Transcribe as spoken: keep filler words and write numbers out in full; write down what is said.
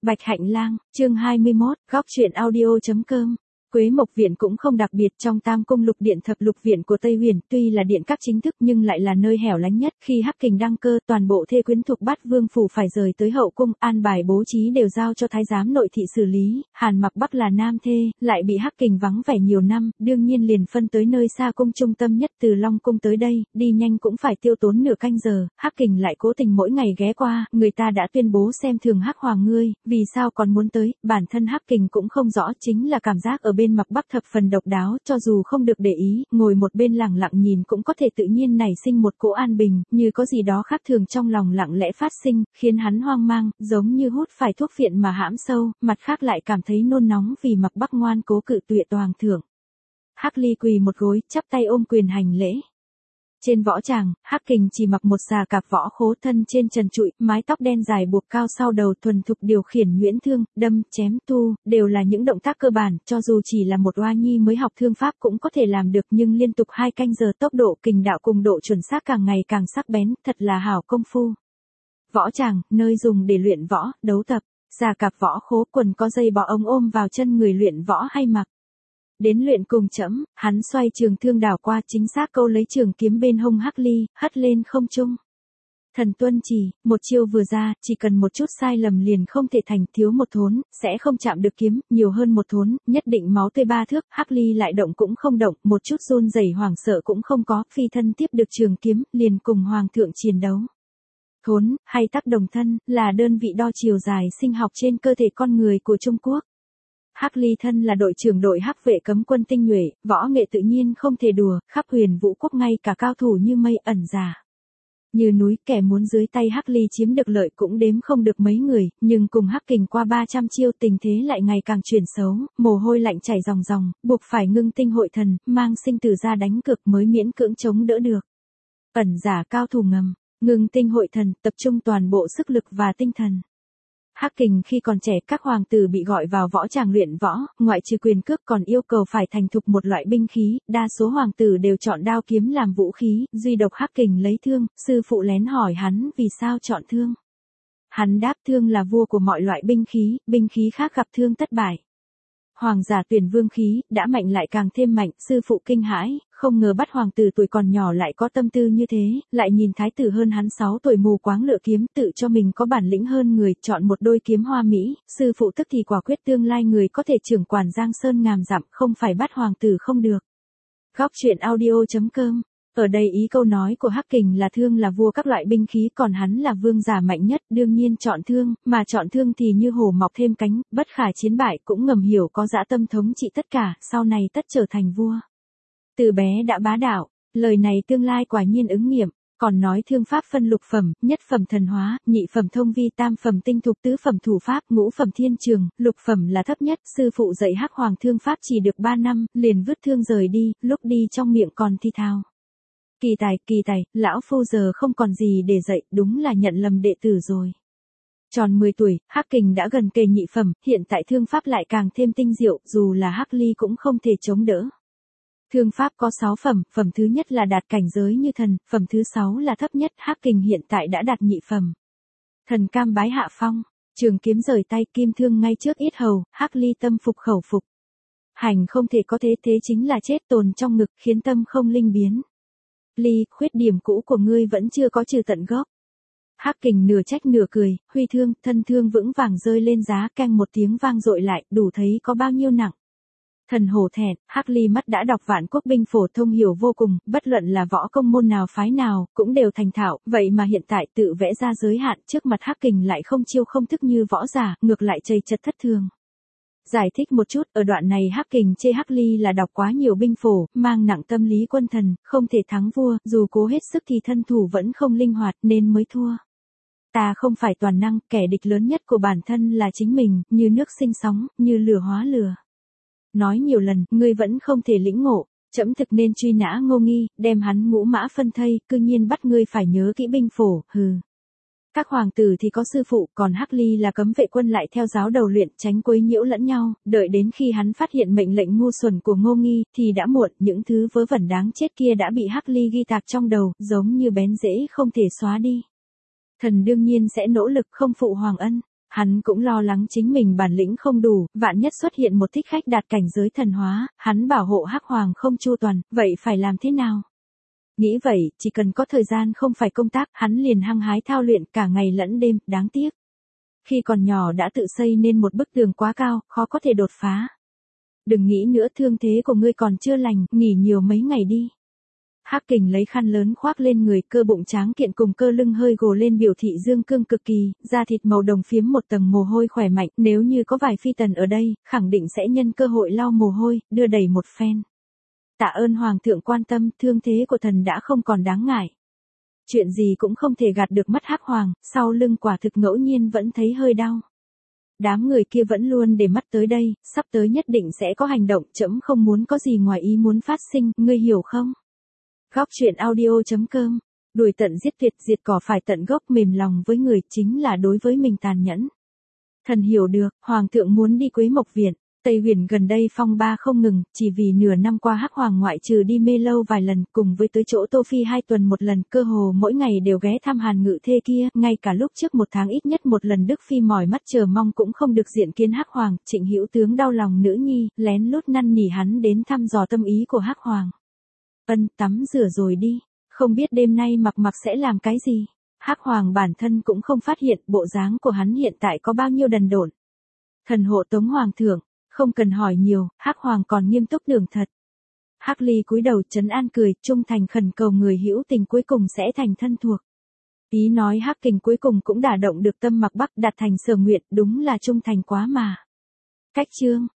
Bạch Hạnh Lang, chương hai mươi mốt, góc truyện audio.com. Quế Mộc Viện cũng không đặc biệt, trong Tam Cung Lục Điện Thập Lục Viện của Tây Huyền, tuy là điện các chính thức nhưng lại là nơi hẻo lánh nhất. Khi Hắc Kình đăng cơ, toàn bộ thê quyến thuộc Bát Vương phủ phải rời tới hậu cung, an bài bố trí đều giao cho thái giám nội thị xử lý. Hàn Mặc Bắc là nam thê, lại bị Hắc Kình vắng vẻ nhiều năm, đương nhiên liền phân tới nơi xa cung trung tâm nhất, từ Long cung tới đây, đi nhanh cũng phải tiêu tốn nửa canh giờ. Hắc Kình lại cố tình mỗi ngày ghé qua, người ta đã tuyên bố xem thường Hắc Hoàng ngươi, vì sao còn muốn tới? Bản thân Hắc Kình cũng không rõ, chính là cảm giác ở bên Mặc Bắc thập phần độc đáo, cho dù không được để ý, ngồi một bên lặng lặng nhìn cũng có thể tự nhiên nảy sinh một cỗ an bình, như có gì đó khác thường trong lòng lặng lẽ phát sinh, khiến hắn hoang mang, giống như hút phải thuốc phiện mà hãm sâu, mặt khác lại cảm thấy nôn nóng vì Mặc Bắc ngoan cố cự tuyệt hoàng thượng. Hắc Ly quỳ một gối, chắp tay ôm quyền hành lễ. Trên võ tràng, Hắc Kình chỉ mặc một xà cạp võ khố, thân trên trần trụi, mái tóc đen dài buộc cao sau đầu, thuần thục điều khiển nhuyễn thương, đâm, chém, tu, đều là những động tác cơ bản, cho dù chỉ là một oa nhi mới học thương pháp cũng có thể làm được, nhưng liên tục hai canh giờ tốc độ kình đạo cùng độ chuẩn xác càng ngày càng sắc bén, thật là hảo công phu. Võ tràng, nơi dùng để luyện võ, đấu tập, xà cạp võ khố, quần có dây bó ống ôm vào chân người luyện võ hay mặc. Đến luyện cùng chẫm, hắn xoay trường thương đảo qua, chính xác câu lấy trường kiếm bên hông Hắc Ly, hất lên không trung. Thần tuân chỉ, một chiêu vừa ra, chỉ cần một chút sai lầm liền không thể thành, thiếu một thốn, sẽ không chạm được kiếm, nhiều hơn một thốn, nhất định máu tươi ba thước. Hắc Ly lại động cũng không động, một chút run rẩy hoảng sợ cũng không có, phi thân tiếp được trường kiếm, liền cùng hoàng thượng chiến đấu. Thốn, hay tắc đồng thân, là đơn vị đo chiều dài sinh học trên cơ thể con người của Trung Quốc. Hắc Ly thân là đội trưởng đội Hắc vệ cấm quân tinh nhuệ, võ nghệ tự nhiên không thể đùa, khắp Huyền Vũ quốc ngay cả cao thủ như mây ẩn già như núi, kẻ muốn dưới tay Hắc Ly chiếm được lợi cũng đếm không được mấy người, nhưng cùng Hắc Kình qua ba trăm chiêu, tình thế lại ngày càng chuyển xấu, mồ hôi lạnh chảy ròng ròng, buộc phải ngưng tinh hội thần, mang sinh tử ra đánh cược mới miễn cưỡng chống đỡ được. Ẩn giả cao thủ ngầm, ngưng tinh hội thần, tập trung toàn bộ sức lực và tinh thần. Hắc Kình khi còn trẻ, các hoàng tử bị gọi vào võ tràng luyện võ, ngoại trừ quyền cước còn yêu cầu phải thành thục một loại binh khí, đa số hoàng tử đều chọn đao kiếm làm vũ khí, duy độc Hắc Kình lấy thương. Sư phụ lén hỏi hắn vì sao chọn thương. Hắn đáp thương là vua của mọi loại binh khí, binh khí khác gặp thương tất bại. Hoàng giả tuyển vương khí, đã mạnh lại càng thêm mạnh, sư phụ kinh hãi, không ngờ bắt hoàng tử tuổi còn nhỏ lại có tâm tư như thế, lại nhìn thái tử hơn hắn sáu tuổi mù quáng lựa kiếm, tự cho mình có bản lĩnh hơn người, chọn một đôi kiếm hoa mỹ, sư phụ tức thì quả quyết tương lai người có thể trưởng quản Giang Sơn ngàn dặm, không phải bắt hoàng tử không được. Góc truyện audio.com. Ở đây ý câu nói của Hắc Kình là thương là vua các loại binh khí, còn hắn là vương giả mạnh nhất, đương nhiên chọn thương, mà chọn thương thì như hổ mọc thêm cánh, bất khả chiến bại, cũng ngầm hiểu có dã tâm thống trị tất cả, sau này tất trở thành vua. Từ bé đã bá đạo, lời này tương lai quả nhiên ứng nghiệm. Còn nói thương pháp phân lục phẩm, nhất phẩm thần hóa, nhị phẩm thông vi, tam phẩm tinh thục, tứ phẩm thủ pháp, ngũ phẩm thiên trường, lục phẩm là thấp nhất. Sư phụ dạy Hắc Hoàng thương pháp chỉ được ba năm, liền vứt thương rời đi, lúc đi trong miệng còn thi thao. Kỳ tài, kỳ tài, lão phu giờ không còn gì để dạy, đúng là nhận lầm đệ tử rồi. Tròn mười tuổi, Hắc Kình đã gần kề nhị phẩm, hiện tại thương pháp lại càng thêm tinh diệu, dù là Hắc Ly cũng không thể chống đỡ. Thương pháp có sáu phẩm, phẩm thứ nhất là đạt cảnh giới như thần, phẩm thứ sáu là thấp nhất, Hắc Kình hiện tại đã đạt nhị phẩm. Thần cam bái hạ phong, trường kiếm rời tay, kim thương ngay trước yết hầu, Hắc Ly tâm phục khẩu phục. Hành không thể có thế, thế chính là chết tồn trong ngực, khiến tâm không linh biến. Ly, khuyết điểm cũ của ngươi vẫn chưa có trừ tận gốc. Hắc Kình nửa trách nửa cười, huy thương, thân thương vững vàng rơi lên giá, keng một tiếng vang dội lại, đủ thấy có bao nhiêu nặng. Thần hổ thẹn, Hắc Ly mắt đã đọc Vạn Quốc binh phổ, thông hiểu vô cùng, bất luận là võ công môn nào phái nào, cũng đều thành thạo, vậy mà hiện tại tự vẽ ra giới hạn, trước mặt Hắc Kình lại không chiêu không thức như võ giả, ngược lại chầy chật thất thường. Giải thích một chút, ở đoạn này Hắc Kình chê Hắc Ly là đọc quá nhiều binh phổ, mang nặng tâm lý quân thần, không thể thắng vua, dù cố hết sức thì thân thủ vẫn không linh hoạt, nên mới thua. Ta không phải toàn năng, kẻ địch lớn nhất của bản thân là chính mình, như nước sinh sóng, như lửa hóa lửa. Nói nhiều lần, ngươi vẫn không thể lĩnh ngộ, trẫm thực nên truy nã Ngô Nghi, đem hắn ngũ mã phân thây, cư nhiên bắt ngươi phải nhớ kỹ binh phổ, hừ. Các hoàng tử thì có sư phụ, còn Hắc Ly là cấm vệ quân lại theo giáo đầu luyện, tránh quấy nhiễu lẫn nhau, đợi đến khi hắn phát hiện mệnh lệnh ngu xuẩn của Ngô Nghi, thì đã muộn, những thứ vớ vẩn đáng chết kia đã bị Hắc Ly ghi tạc trong đầu, giống như bén rễ không thể xóa đi. Thần đương nhiên sẽ nỗ lực không phụ hoàng ân. Hắn cũng lo lắng chính mình bản lĩnh không đủ, vạn nhất xuất hiện một thích khách đạt cảnh giới thần hóa, hắn bảo hộ Hắc Hoàng không chu toàn, vậy phải làm thế nào? Nghĩ vậy, chỉ cần có thời gian không phải công tác, hắn liền hăng hái thao luyện cả ngày lẫn đêm, đáng tiếc. Khi còn nhỏ đã tự xây nên một bức tường quá cao, khó có thể đột phá. Đừng nghĩ nữa, thương thế của ngươi còn chưa lành, nghỉ nhiều mấy ngày đi. Hắc Kình lấy khăn lớn khoác lên người, cơ bụng tráng kiện cùng cơ lưng hơi gồ lên biểu thị dương cương cực kỳ, da thịt màu đồng phiếm một tầng mồ hôi khỏe mạnh, nếu như có vài phi tần ở đây, khẳng định sẽ nhân cơ hội lau mồ hôi, đưa đẩy một phen. Tạ ơn Hoàng thượng quan tâm, thương thế của thần đã không còn đáng ngại. Chuyện gì cũng không thể gạt được mắt Hắc Hoàng, sau lưng quả thực ngẫu nhiên vẫn thấy hơi đau. Đám người kia vẫn luôn để mắt tới đây, sắp tới nhất định sẽ có hành động, trẫm không muốn có gì ngoài ý muốn phát sinh, ngươi hiểu không? Góc truyện audio chấm com, đuổi tận giết tuyệt, diệt cỏ phải tận gốc, mềm lòng với người chính là đối với mình tàn nhẫn. Thần hiểu được, Hoàng thượng muốn đi Quế Mộc Viện. Tây Huyền gần đây phong ba không ngừng, chỉ vì nửa năm qua Hắc Hoàng ngoại trừ đi mê lâu vài lần, cùng với tới chỗ Tô Phi hai tuần một lần, cơ hồ mỗi ngày đều ghé thăm Hàn Ngự thê kia, ngay cả lúc trước một tháng ít nhất một lần Đức Phi mỏi mắt chờ mong cũng không được diện kiến Hắc Hoàng. Trịnh Hữu Tướng đau lòng nữ nhi, lén lút năn nỉ hắn đến thăm dò tâm ý của Hắc Hoàng. Ân, tắm rửa rồi đi, không biết đêm nay mặc mặc sẽ làm cái gì. Hắc Hoàng bản thân cũng không phát hiện bộ dáng của hắn hiện tại có bao nhiêu đần độn. Thần hộ tống Hoàng thượng. Không cần hỏi nhiều, Hắc Hoàng còn nghiêm túc đường thật. Hắc Ly cúi đầu trấn an cười, trung thành khẩn cầu người hữu tình cuối cùng sẽ thành thân thuộc. Ý nói Hắc Kình cuối cùng cũng đả động được tâm Mạc Bắc, đạt thành sở nguyện, đúng là trung thành quá mà. Cách chương